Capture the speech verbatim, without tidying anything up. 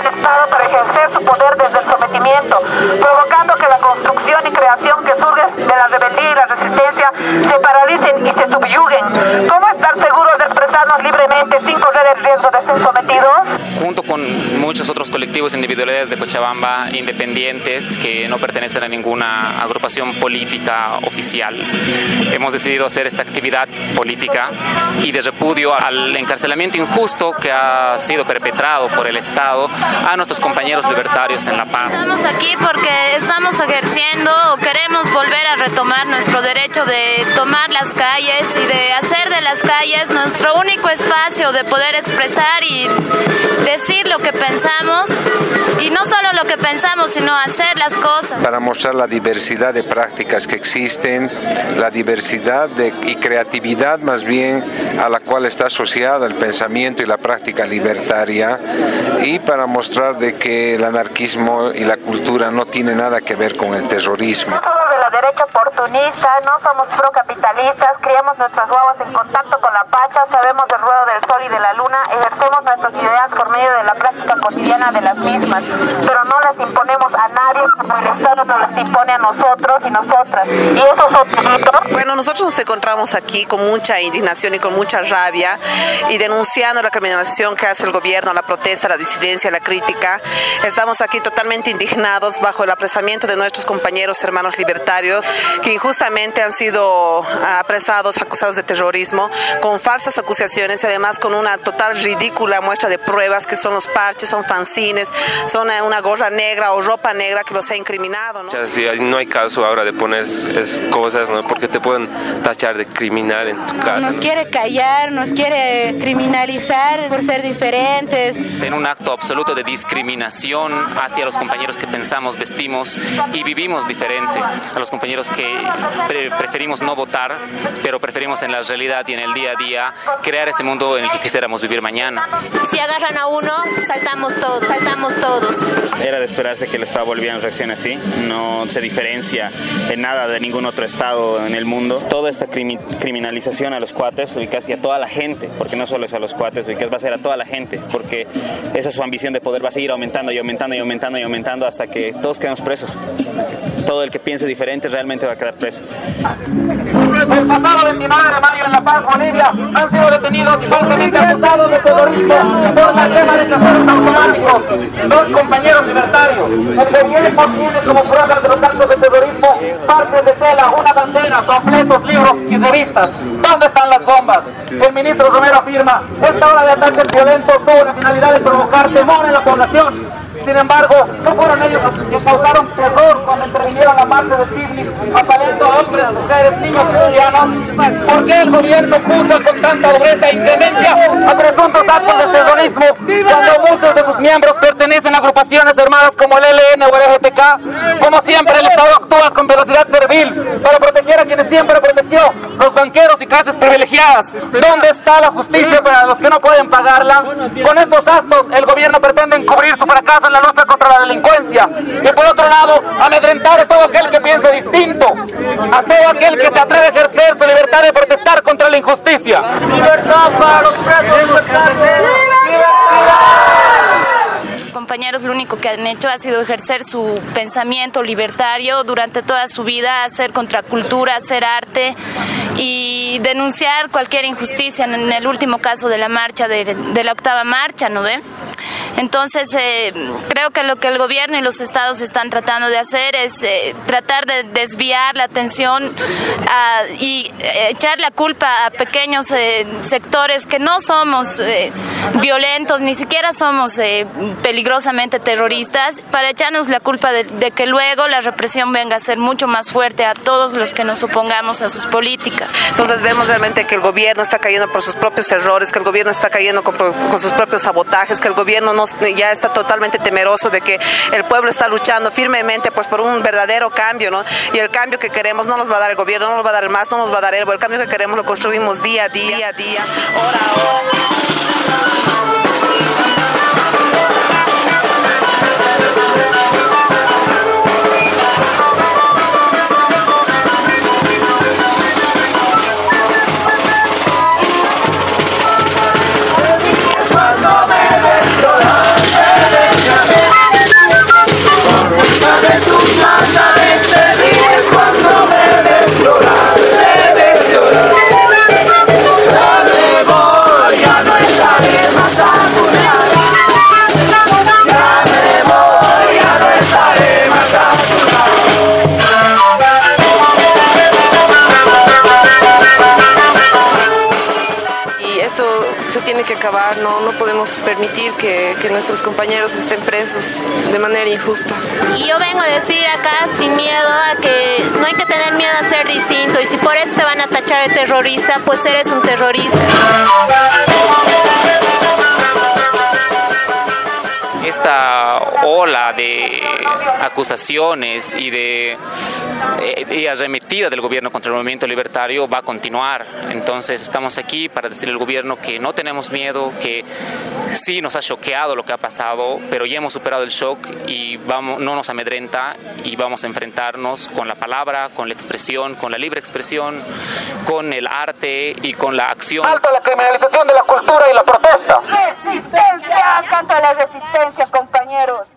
Estado para ejercer su poder desde el sometimiento, provocando que la construcción y creación que surge de la rebeldía y la resistencia se paralicen y se subyuguen. ¿Cómo estar seguros de expresarnos libremente sin correr el riesgo de ser sometidos? Junto con muchos otros colectivos e individualidades de Cochabamba, independientes, que no pertenecen a ninguna agrupación política oficial, hemos decidido hacer esta actividad política y de repudio al encarcelamiento injusto que ha sido perpetrado por el Estado a nuestros compañeros libertarios en La Paz. Estamos aquí porque estamos ejerciendo o queremos volver a retomar nuestro derecho de tomar las calles y de hacer de las calles nuestro único espacio de poder expresar y decir lo que pensamos, y no solo lo que pensamos, sino hacer las cosas. Para mostrar la diversidad de prácticas que existen, la diversidad de, y creatividad más bien a la cual está asociada el pensamiento y la práctica libertaria, y para mostrar de que el anarquismo y la cultura no tienen nada que ver con el terrorismo. Somos de la derecha oportunista, no somos procapitalistas, criamos nuestras guaguas en contacto con la pacha, sabemos del ruedo del sol y de la luna, ejercemos nuestras ideas por medio de la práctica cotidiana de las mismas, pero no las imponemos a nadie como el Estado nos las impone a nosotros y nosotras. Y eso es otro hito. Bueno, nosotros nos encontramos aquí con mucha indignación y con mucha rabia y denunciando la criminalización que hace el gobierno, la protesta, la disidencia, la crítica. Estamos aquí totalmente indignados bajo el apresamiento de nuestros compañeros hermanos libertarios que injustamente han sido apresados, acusados de terrorismo, con falsas acusaciones y además con una total ridícula muestra de pruebas que son los parches, son fanzines, son una gorra negra o ropa negra que los ha incriminado, ¿no? Sí, no hay caso ahora de poner es, cosas, ¿no? Porque te pueden tachar de criminal en tu casa. Nos ¿no? quiere callar, nos quiere criminalizar por ser diferentes. En un acto absoluto de discriminación hacia los compañeros que pensamos, vestimos y vivimos diferente, a los compañeros que pre preferimos no votar, pero preferimos en la realidad y en el día a día crear ese mundo en el que quisiéramos vivir mañana. Si agarran a uno, saltamos todos, saltamos todos. Era de esperarse que el Estado boliviano reaccione así, no se diferencia en nada de ningún otro Estado en el mundo. Toda esta crimi criminalización a los cuates, ubicas, y a toda la gente, porque no solo es a los cuates, ubicas, va a ser a toda la gente, porque esa es su ambición de poder, va a seguir aumentando y aumentando y aumentando y aumentando hasta que todos quedemos presos. Todo el que piense diferente realmente va a quedar preso. El pasado veintinueve de mayo en La Paz, Bolivia, han sido detenidos y falsamente acusados de terrorismo por la quema de cajeros automáticos dos compañeros libertarios. El gobierno tiene como pruebas de los actos de terrorismo partes de tela, una bandera, panfletos, libros y revistas. ¿Dónde están las bombas? El ministro Romero afirma: esta ola de ataques violentos tuvo la finalidad de provocar temor en la población. Sin embargo, no fueron ellos los que causaron terror cuando intervinieron la marcha de Picnic, apaleando a hombres, mujeres, niños y ancianos. ¿Por qué el gobierno juzga con tanta dureza e inclemencia a presuntos actos de terrorismo cuando muchos de sus miembros pertenecen a agrupaciones armadas como el E L N o el L G T K? Como siempre, el Estado actúa con velocidad servil para proteger a quienes siempre protegió, los banqueros y clases privilegiadas. ¿Dónde está la justicia para los que no pueden pagarla? Con estos actos, el gobierno pretende encubrir su fracaso en la lucha contra la delincuencia y, por otro lado, amedrentar a todo aquel que piense distinto, a todo aquel que se atreve a ejercer su libertad de protestar contra la injusticia. ¡Libertad para los presos! Los compañeros lo único que han hecho ha sido ejercer su pensamiento libertario durante toda su vida, hacer contracultura, hacer arte y denunciar cualquier injusticia. En el último caso de la marcha, de, de la octava marcha, ¿no ve? Entonces, eh, creo que lo que el gobierno y los estados están tratando de hacer es eh, tratar de desviar la atención a, y eh, echar la culpa a pequeños eh, sectores que no somos eh, violentos, ni siquiera somos eh, peligrosamente terroristas, para echarnos la culpa de, de que luego la represión venga a ser mucho más fuerte a todos los que nos opongamos a sus políticas. Entonces vemos realmente que el gobierno está cayendo por sus propios errores, que el gobierno está cayendo con, con sus propios sabotajes, que el gobierno no, ya está totalmente temeroso de que el pueblo está luchando firmemente pues por un verdadero cambio, ¿no? Y el cambio que queremos no nos va a dar el gobierno, no nos va a dar el M A S, no nos va a dar el, el cambio que queremos lo construimos día a día, día a día, hora a hora. Cuando me ves llorar, me ves llorar. tiene que acabar, no, no podemos permitir que, que nuestros compañeros estén presos de manera injusta. Y yo vengo a decir acá sin miedo a que no hay que tener miedo a ser distinto, y si por eso te van a tachar de terrorista, pues eres un terrorista. Esta ola de acusaciones y de y arremetida del gobierno contra el movimiento libertario va a continuar. Entonces estamos aquí para decirle al gobierno que no tenemos miedo, que sí nos ha choqueado lo que ha pasado, pero ya hemos superado el shock y vamos, no nos amedrenta, y vamos a enfrentarnos con la palabra, con la expresión, con la libre expresión, con el arte y con la acción. ¡Alto a la criminalización de la cultura y la protesta! ¡Resistencia! ¡Canto a la resistencia, compañeros!